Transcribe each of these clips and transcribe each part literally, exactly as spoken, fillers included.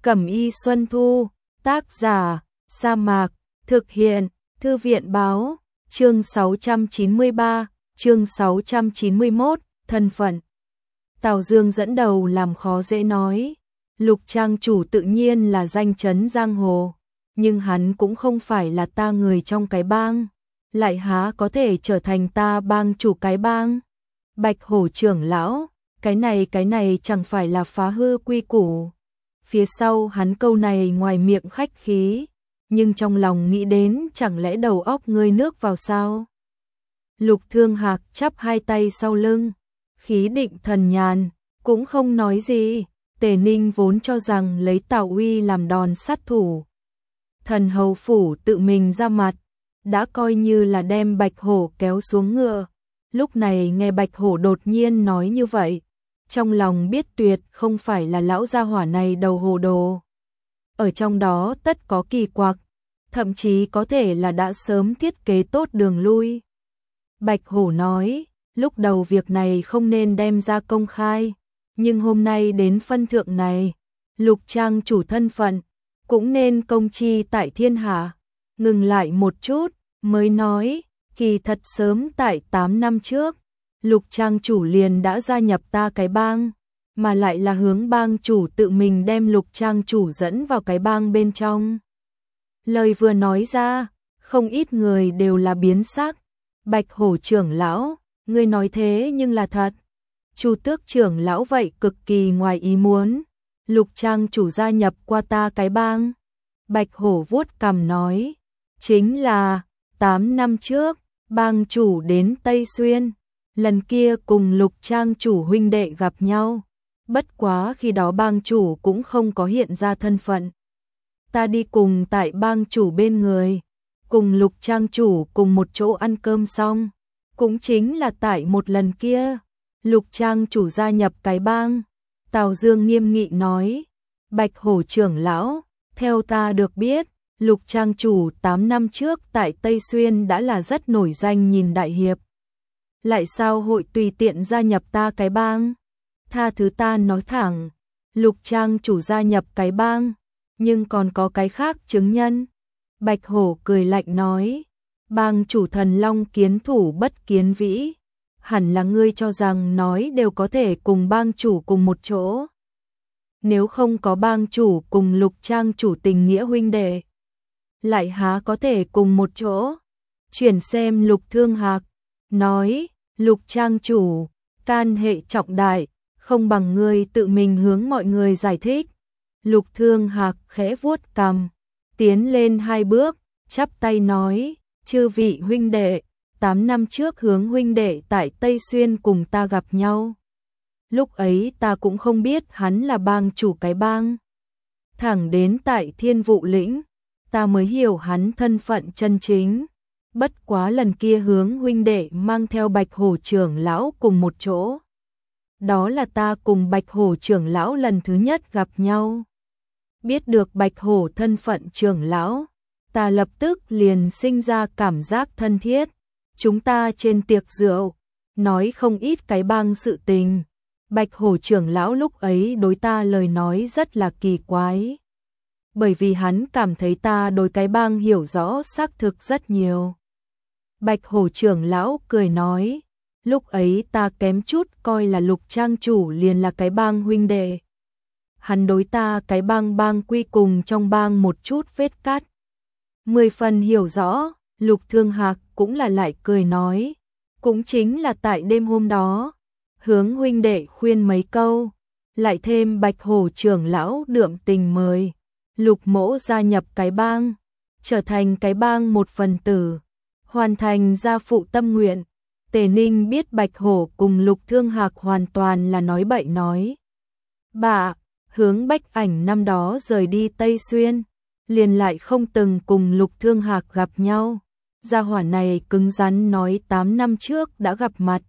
Cẩm y Xuân Thu, tác giả, Sa Mạc, thực hiện, Thư viện báo, chương sáu trăm chín mươi ba, chương sáu trăm chín mươi mốt, thân phận. Tào Dương dẫn đầu làm khó dễ nói, Lục Trang chủ tự nhiên là danh chấn giang hồ, nhưng hắn cũng không phải là ta người trong cái bang, lại há có thể trở thành ta bang chủ cái bang. Bạch Hổ trưởng lão, cái này cái này chẳng phải là phá hư quy củ. Phía sau hắn câu này ngoài miệng khách khí, nhưng trong lòng nghĩ đến chẳng lẽ đầu óc ngươi nước vào sao. Lục Thương Hạc chắp hai tay sau lưng, khí định thần nhàn, cũng không nói gì. Tề Ninh vốn cho rằng lấy Tào Uy làm đòn sát thủ, Thần hầu phủ tự mình ra mặt, đã coi như là đem Bạch Hổ kéo xuống ngựa. Lúc này nghe Bạch Hổ đột nhiên nói như vậy, trong lòng biết tuyệt không phải là lão gia hỏa này đầu hồ đồ. Ở trong đó tất có kỳ quặc, thậm chí có thể là đã sớm thiết kế tốt đường lui. Bạch Hổ nói, lúc đầu việc này không nên đem ra công khai, nhưng hôm nay đến phân thượng này, Lục Trang chủ thân phận, cũng nên công chi tại thiên hạ. Ngừng lại một chút, mới nói, kỳ thật sớm tại tám năm trước, Lục Trang chủ liền đã gia nhập ta cái bang, mà lại là hướng bang chủ tự mình đem Lục Trang chủ dẫn vào cái bang bên trong. Lời vừa nói ra, không ít người đều là biến sắc. Bạch Hổ trưởng lão, ngươi nói thế nhưng là thật. Chu Tước trưởng lão vậy cực kỳ ngoài ý muốn, Lục Trang chủ gia nhập qua ta cái bang. Bạch Hổ vuốt cằm nói, chính là tám năm trước, bang chủ đến Tây Xuyên, lần kia cùng Lục Trang chủ huynh đệ gặp nhau, bất quá khi đó bang chủ cũng không có hiện ra thân phận. Ta đi cùng tại bang chủ bên người, cùng Lục Trang chủ cùng một chỗ ăn cơm xong, cũng chính là tại một lần kia, Lục Trang chủ gia nhập cái bang. Tào Dương nghiêm nghị nói, Bạch Hổ trưởng lão, theo ta được biết, Lục Trang chủ tám năm trước tại Tây Xuyên đã là rất nổi danh nhìn đại hiệp. Lại sao hội tùy tiện gia nhập ta cái bang? Tha thứ ta nói thẳng, Lục Trang chủ gia nhập cái bang, nhưng còn có cái khác chứng nhân. Bạch Hổ cười lạnh nói, bang chủ Thần Long kiến thủ bất kiến vĩ, hẳn là ngươi cho rằng nói đều có thể cùng bang chủ cùng một chỗ. Nếu không có bang chủ cùng Lục Trang chủ tình nghĩa huynh đệ, lại há có thể cùng một chỗ. Chuyển xem Lục Thương Hạc, nói, Lục Trang chủ, can hệ trọng đại, không bằng ngươi tự mình hướng mọi người giải thích. Lục Thương Hạc khẽ vuốt cằm, tiến lên hai bước, chắp tay nói, chư vị huynh đệ, tám năm trước hướng huynh đệ tại Tây Xuyên cùng ta gặp nhau. Lúc ấy ta cũng không biết hắn là bang chủ cái bang. Thẳng đến tại Thiên Vụ Lĩnh, ta mới hiểu hắn thân phận chân chính. Bất quá lần kia hướng huynh đệ mang theo Bạch Hổ trưởng lão cùng một chỗ. Đó là ta cùng Bạch Hổ trưởng lão lần thứ nhất gặp nhau. Biết được Bạch Hổ thân phận trưởng lão, ta lập tức liền sinh ra cảm giác thân thiết. Chúng ta trên tiệc rượu, nói không ít cái bang sự tình. Bạch Hổ trưởng lão lúc ấy đối ta lời nói rất là kỳ quái. Bởi vì hắn cảm thấy ta đối cái bang hiểu rõ xác thực rất nhiều. Bạch Hổ trưởng lão cười nói, lúc ấy ta kém chút coi là Lục Trang chủ liền là cái bang huynh đệ. Hắn đối ta cái bang bang quy cùng trong bang một chút vết cắt. Mười phần hiểu rõ, Lục Thương Hạc cũng là lại cười nói, cũng chính là tại đêm hôm đó, hướng huynh đệ khuyên mấy câu, lại thêm Bạch Hổ trưởng lão đượm tình mời, Lục mỗ gia nhập cái bang, trở thành cái bang một phần tử, hoàn thành gia phụ tâm nguyện. Tề Ninh biết Bạch Hổ cùng Lục Thương Hạc hoàn toàn là nói bậy nói bạ, hướng Bách Ảnh năm đó rời đi Tây Xuyên, liền lại không từng cùng Lục Thương Hạc gặp nhau. Gia hỏa này cứng rắn nói tám năm trước đã gặp mặt.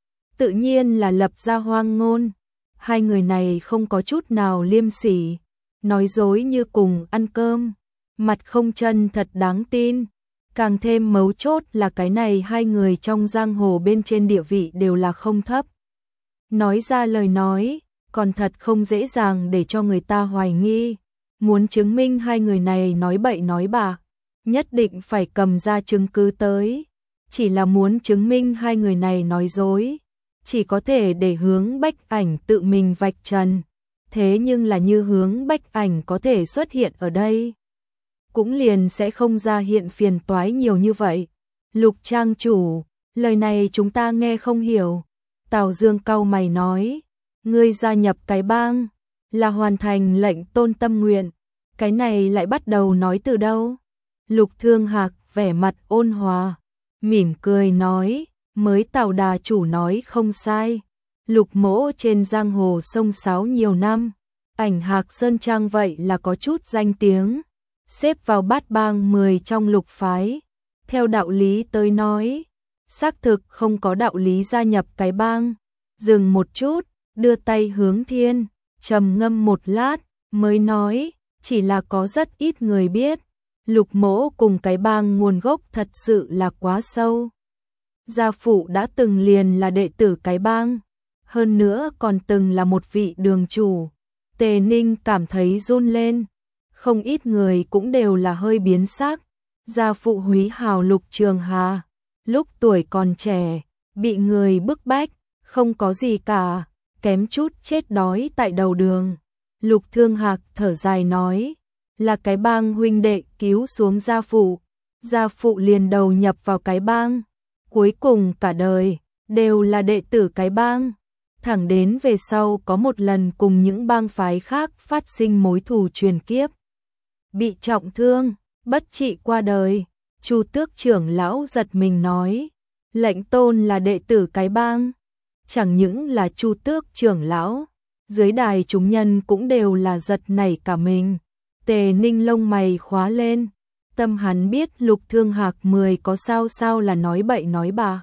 Tự nhiên là lập ra hoang ngôn. Hai người này không có chút nào liêm sỉ, nói dối như cùng ăn cơm, mặt không chân thật đáng tin. Càng thêm mấu chốt là cái này hai người trong giang hồ bên trên địa vị đều là không thấp. Nói ra lời nói, còn thật không dễ dàng để cho người ta hoài nghi. muốn chứng minh hai người này nói bậy nói bạ, nhất định phải cầm ra chứng cứ tới. Chỉ là muốn chứng minh hai người này nói dối, chỉ có thể để Hướng Bách Ảnh tự mình vạch trần. Thế nhưng là như Hướng Bách Ảnh có thể xuất hiện ở đây, cũng liền sẽ không ra hiện phiền toái nhiều như vậy. Lục trang chủ, lời này chúng ta nghe không hiểu. Tào Dương cau mày nói, ngươi gia nhập cái bang là hoàn thành lệnh Tôn tâm nguyện, cái này lại bắt đầu nói từ đâu? Lục Thương Hạc vẻ mặt ôn hòa, mỉm cười nói, mới Tào đà chủ nói không sai. Lục mỗ trên giang hồ sông sáo nhiều năm, Ảnh Hạc Sơn Trang vậy là có chút danh tiếng, xếp vào bát bang mười trong lục phái. Theo đạo lý tới nói, xác thực không có đạo lý gia nhập cái bang. Dừng một chút, đưa tay hướng thiên, trầm ngâm một lát, mới nói, chỉ là có rất ít người biết, Lục mỗ cùng cái bang nguồn gốc thật sự là quá sâu. Gia phụ đã từng liền là đệ tử cái bang, hơn nữa còn từng là một vị đường chủ. Tề Ninh cảm thấy run lên, không ít người cũng đều là hơi biến sắc. Gia phụ húy hào Lục Trường Hà, lúc tuổi còn trẻ, bị người bức bách, không có gì cả, kém chút chết đói tại đầu đường. Lục Thương Hạc thở dài nói, là cái bang huynh đệ cứu xuống gia phụ, gia phụ liền đầu nhập vào cái bang, cuối cùng cả đời đều là đệ tử cái bang. Thẳng đến về sau có một lần cùng những bang phái khác phát sinh mối thù truyền kiếp, bị trọng thương, bất trị qua đời. Chu Tước trưởng lão giật mình nói, lệnh Tôn là đệ tử cái bang. Chẳng những là Chu Tước trưởng lão, dưới đài chúng nhân cũng đều là giật nảy cả mình. Tề Ninh lông mày khóa lên, tâm hắn biết Lục Thương Hạc mười có sao sao là nói bậy nói bạ.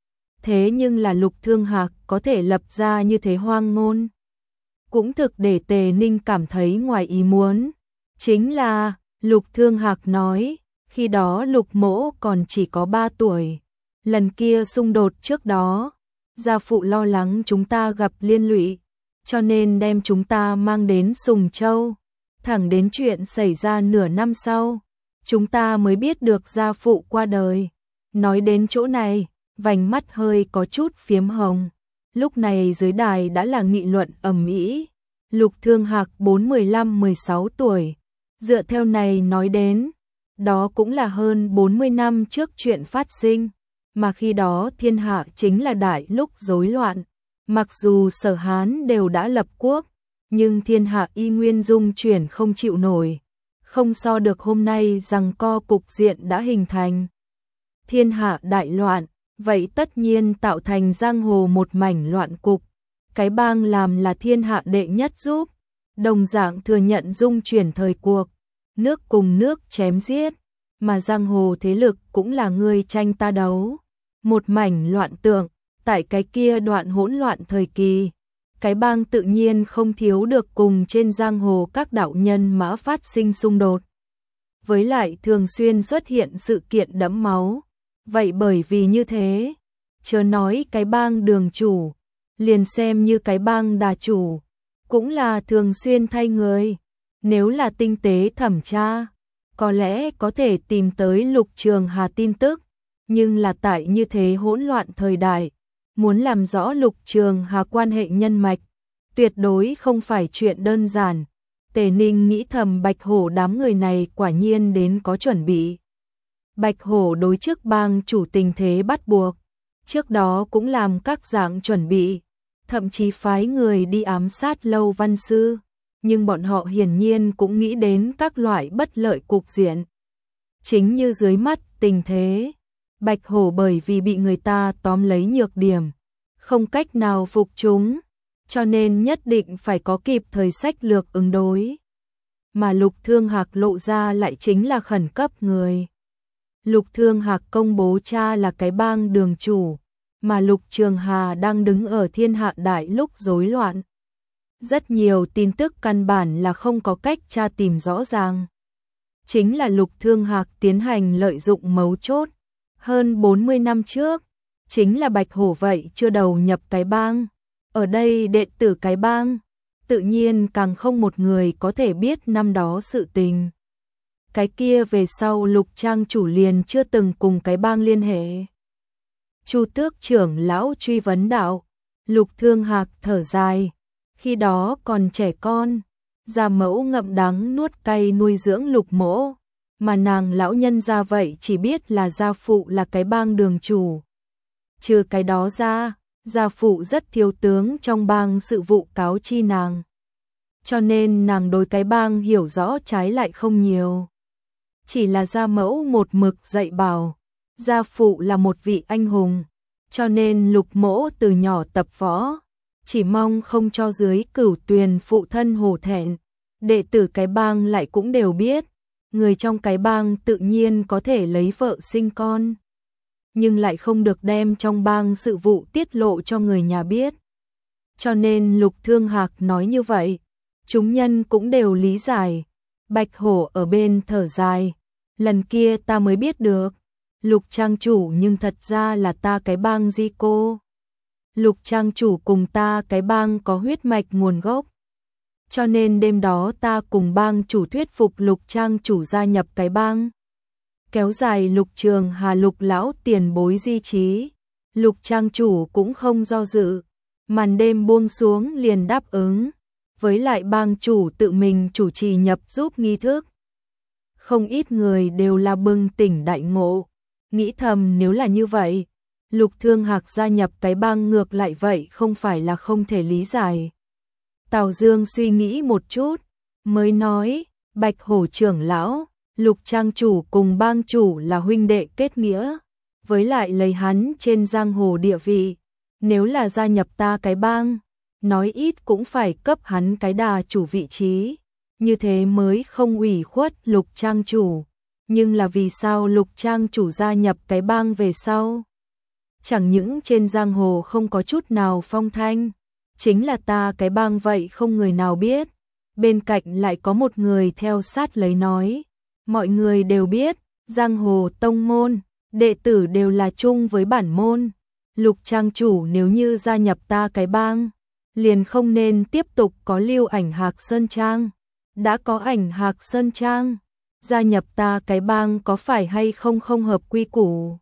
Thế nhưng là Lục Thương Hạc có thể lập ra như thế hoang ngôn, cũng thực để Tề Ninh cảm thấy ngoài ý muốn. Chính là, Lục Thương Hạc nói, khi đó Lục mỗ còn chỉ có ba tuổi. Lần kia xung đột trước đó, gia phụ lo lắng chúng ta gặp liên lụy, cho nên đem chúng ta mang đến Sùng Châu. Thẳng đến chuyện xảy ra nửa năm sau, chúng ta mới biết được gia phụ qua đời. Nói đến chỗ này, vành mắt hơi có chút phiếm hồng. Lúc này dưới đài đã là nghị luận ầm ĩ. Lục Thương Hạc bốn mười lăm mười sáu tuổi. Dựa theo này nói đến, đó cũng là hơn bốn mươi năm trước chuyện phát sinh, mà khi đó thiên hạ chính là đại lúc rối loạn. Mặc dù Sở Hán đều đã lập quốc, nhưng thiên hạ y nguyên dung chuyển không chịu nổi, không so được hôm nay rằng co cục diện đã hình thành. Thiên hạ đại loạn, vậy tất nhiên tạo thành giang hồ một mảnh loạn cục. Cái bang làm là thiên hạ đệ nhất giúp, đồng dạng thừa nhận dung chuyển thời cuộc, nước cùng nước chém giết, mà giang hồ thế lực cũng là người tranh ta đấu. Một mảnh loạn tượng, tại cái kia đoạn hỗn loạn thời kỳ, cái bang tự nhiên không thiếu được cùng trên giang hồ các đạo nhân mã phát sinh xung đột. Với lại thường xuyên xuất hiện sự kiện đẫm máu. Vậy bởi vì như thế, chớ nói cái bang đường chủ, liền xem như cái bang đà chủ, cũng là thường xuyên thay người. Nếu là tinh tế thẩm tra, có lẽ có thể tìm tới Lục Trường Hà tin tức, nhưng là tại như thế hỗn loạn thời đại, muốn làm rõ Lục Trường Hà quan hệ nhân mạch, tuyệt đối không phải chuyện đơn giản. Tề Ninh nghĩ thầm Bạch Hổ đám người này quả nhiên đến có chuẩn bị. Bạch Hổ đối trước bang chủ tình thế bắt buộc, trước đó cũng làm các dạng chuẩn bị, thậm chí phái người đi ám sát Lâu Văn Sư, nhưng bọn họ hiển nhiên cũng nghĩ đến các loại bất lợi cục diện. Chính như dưới mắt tình thế, Bạch Hổ bởi vì bị người ta tóm lấy nhược điểm, không cách nào phục chúng, cho nên nhất định phải có kịp thời sách lược ứng đối. Mà Lục Thương Hạc lộ ra lại chính là khẩn cấp người. Lục Thương Hạc công bố cha là cái bang đường chủ, mà Lục Trường Hà đang đứng ở thiên hạ đại lúc rối loạn. Rất nhiều tin tức căn bản là không có cách tra tìm rõ ràng. Chính là Lục Thương Hạc tiến hành lợi dụng mấu chốt. Hơn bốn mươi năm trước, chính là Bạch Hổ vậy chưa đầu nhập cái bang. Ở đây đệ tử cái bang, tự nhiên càng không một người có thể biết năm đó sự tình. Cái kia về sau Lục trang chủ liền chưa từng cùng cái bang liên hệ. Chu Tước trưởng lão truy vấn đạo. Lục Thương Hạc thở dài, khi đó còn trẻ con, gia mẫu ngậm đắng nuốt cay nuôi dưỡng Lục mỗ, mà nàng lão nhân ra vậy chỉ biết là gia phụ là cái bang đường chủ. Trừ cái đó ra, gia phụ rất thiếu tướng trong bang sự vụ cáo chi nàng. Cho nên nàng đối cái bang hiểu rõ trái lại không nhiều. Chỉ là gia mẫu một mực dạy bảo, gia phụ là một vị anh hùng, cho nên Lục mỗ từ nhỏ tập võ, chỉ mong không cho dưới Cửu Tuyền phụ thân hổ thẹn. Đệ tử cái bang lại cũng đều biết, người trong cái bang tự nhiên có thể lấy vợ sinh con, nhưng lại không được đem trong bang sự vụ tiết lộ cho người nhà biết. Cho nên Lục Thương Hạc nói như vậy, chúng nhân cũng đều lý giải. Bạch Hổ ở bên thở dài, lần kia ta mới biết được, Lục trang chủ nhưng thật ra là ta cái bang di cô. Lục trang chủ cùng ta cái bang có huyết mạch nguồn gốc. Cho nên đêm đó ta cùng bang chủ thuyết phục Lục trang chủ gia nhập cái bang. Kéo dài Lục Trường Hà Lục lão tiền bối di trí. Lục trang chủ cũng không do dự, màn đêm buông xuống liền đáp ứng. Với lại bang chủ tự mình chủ trì nhập giúp nghi thức. Không ít người đều là bừng tỉnh đại ngộ, nghĩ thầm nếu là như vậy, Lục Thương Hạc gia nhập cái bang ngược lại vậy không phải là không thể lý giải. Tào Dương suy nghĩ một chút, mới nói, Bạch Hổ trưởng lão, Lục trang chủ cùng bang chủ là huynh đệ kết nghĩa, với lại lấy hắn trên giang hồ địa vị, nếu là gia nhập ta cái bang, nói ít cũng phải cấp hắn cái đà chủ vị trí, như thế mới không ủy khuất Lục trang chủ. Nhưng là vì sao Lục trang chủ gia nhập cái bang về sau? Chẳng những trên giang hồ không có chút nào phong thanh, chính là ta cái bang vậy không người nào biết. Bên cạnh lại có một người theo sát lấy nói, mọi người đều biết, giang hồ tông môn, đệ tử đều là chung với bản môn. Lục trang chủ nếu như gia nhập ta cái bang, liền không nên tiếp tục có Lưu Ảnh Hạc Sơn Trang. Đã có Ảnh Hạc Sơn Trang, gia nhập ta cái bang có phải hay không không hợp quy củ?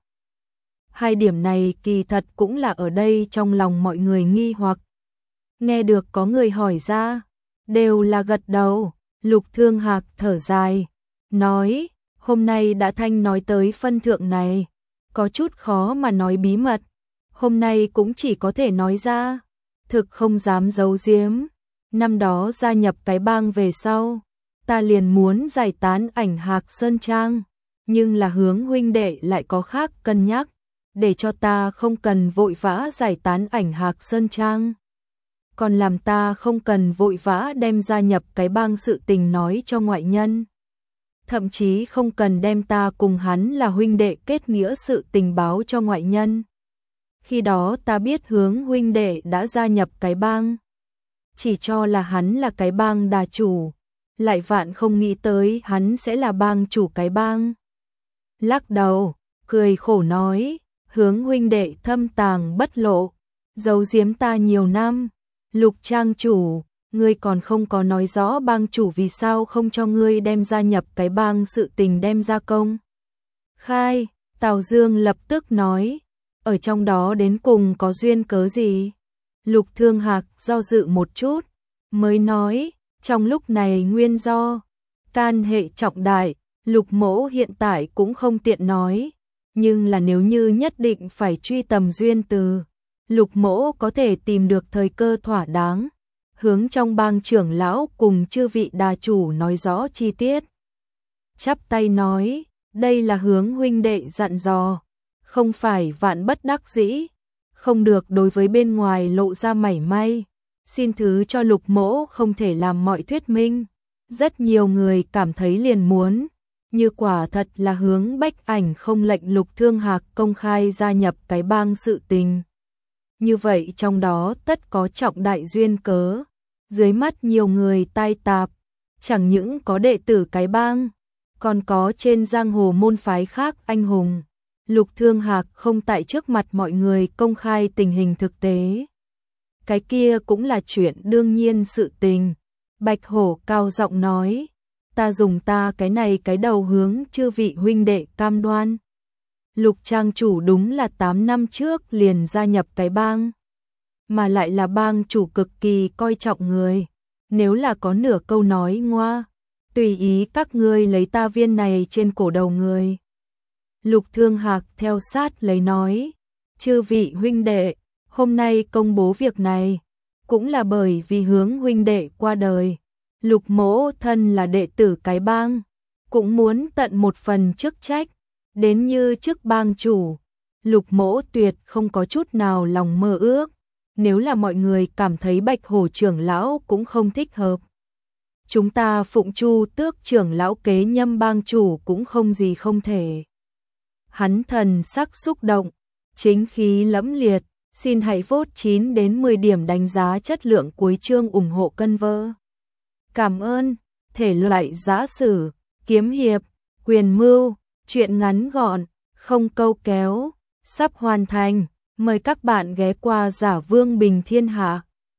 Hai điểm này kỳ thật cũng là ở đây trong lòng mọi người nghi hoặc. Nghe được có người hỏi ra, đều là gật đầu. Lục Thương Hạc thở dài, nói, hôm nay đã thanh nói tới phân thượng này, có chút khó mà nói bí mật, hôm nay cũng chỉ có thể nói ra, thực không dám giấu giếm. Năm đó gia nhập cái bang về sau, ta liền muốn giải tán Ảnh Hạc Sơn Trang, nhưng là Hướng huynh đệ lại có khác cân nhắc, để cho ta không cần vội vã giải tán Ảnh Hạc Sơn Trang, còn làm ta không cần vội vã đem gia nhập cái bang sự tình nói cho ngoại nhân, thậm chí không cần đem ta cùng hắn là huynh đệ kết nghĩa sự tình báo cho ngoại nhân. Khi đó ta biết Hướng huynh đệ đã gia nhập cái bang, chỉ cho là hắn là cái bang đà chủ, lại vạn không nghĩ tới hắn sẽ là bang chủ cái bang. Lắc đầu, cười khổ nói, Hướng huynh đệ thâm tàng bất lộ, giấu giếm ta nhiều năm. Lục trang chủ, ngươi còn không có nói rõ bang chủ vì sao không cho ngươi đem gia nhập cái bang sự tình đem ra công khai. Tào Dương lập tức nói, ở trong đó đến cùng có duyên cớ gì? Lục Thương Hạc do dự một chút, mới nói, trong lúc này nguyên do can hệ trọng đại, Lục mỗ hiện tại cũng không tiện nói, nhưng là nếu như nhất định phải truy tầm duyên từ, Lục mỗ có thể tìm được thời cơ thỏa đáng, hướng trong bang trưởng lão cùng chư vị đà chủ nói rõ chi tiết. Chắp tay nói, đây là Hướng huynh đệ dặn dò, không phải vạn bất đắc dĩ, không được đối với bên ngoài lộ ra mảy may, xin thứ cho Lục mỗ không thể làm mọi thuyết minh. Rất nhiều người cảm thấy liền muốn, như quả thật là Hướng Bách Ảnh không lệnh Lục Thương Hạc công khai gia nhập cái bang sự tình. Như vậy trong đó tất có trọng đại duyên cớ, dưới mắt nhiều người tai tạp, chẳng những có đệ tử cái bang, còn có trên giang hồ môn phái khác anh hùng. Lục Thương Hạc không tại trước mặt mọi người công khai tình hình thực tế. cái kia cũng là chuyện đương nhiên sự tình. Bạch Hổ cao giọng nói, ta dùng ta cái này cái đầu hướng chư vị huynh đệ cam đoan. Lục trang chủ đúng là tám năm trước liền gia nhập cái bang, mà lại là bang chủ cực kỳ coi trọng người. Nếu là có nửa câu nói ngoa, tùy ý các ngươi lấy ta viên này trên cổ đầu người. Lục Thương Hạc theo sát lấy nói, chư vị huynh đệ, hôm nay công bố việc này, cũng là bởi vì hướng huynh đệ qua đời. Lục mỗ thân là đệ tử cái bang, cũng muốn tận một phần chức trách, đến như chức bang chủ. Lục mỗ tuyệt không có chút nào lòng mơ ước, nếu là mọi người cảm thấy Bạch Hổ trưởng lão cũng không thích hợp, chúng ta phụng Chu Tước trưởng lão kế nhâm bang chủ cũng không gì không thể. Hắn thần sắc xúc động, chính khí lẫm liệt, xin hãy vote chín đến mười điểm đánh giá chất lượng cuối chương ủng hộ cân vơ. Cảm ơn, thể loại giã sử, kiếm hiệp, quyền mưu, truyện ngắn gọn, không câu kéo, sắp hoàn thành, mời các bạn ghé qua Giả Vương Bình Thiên Hạ.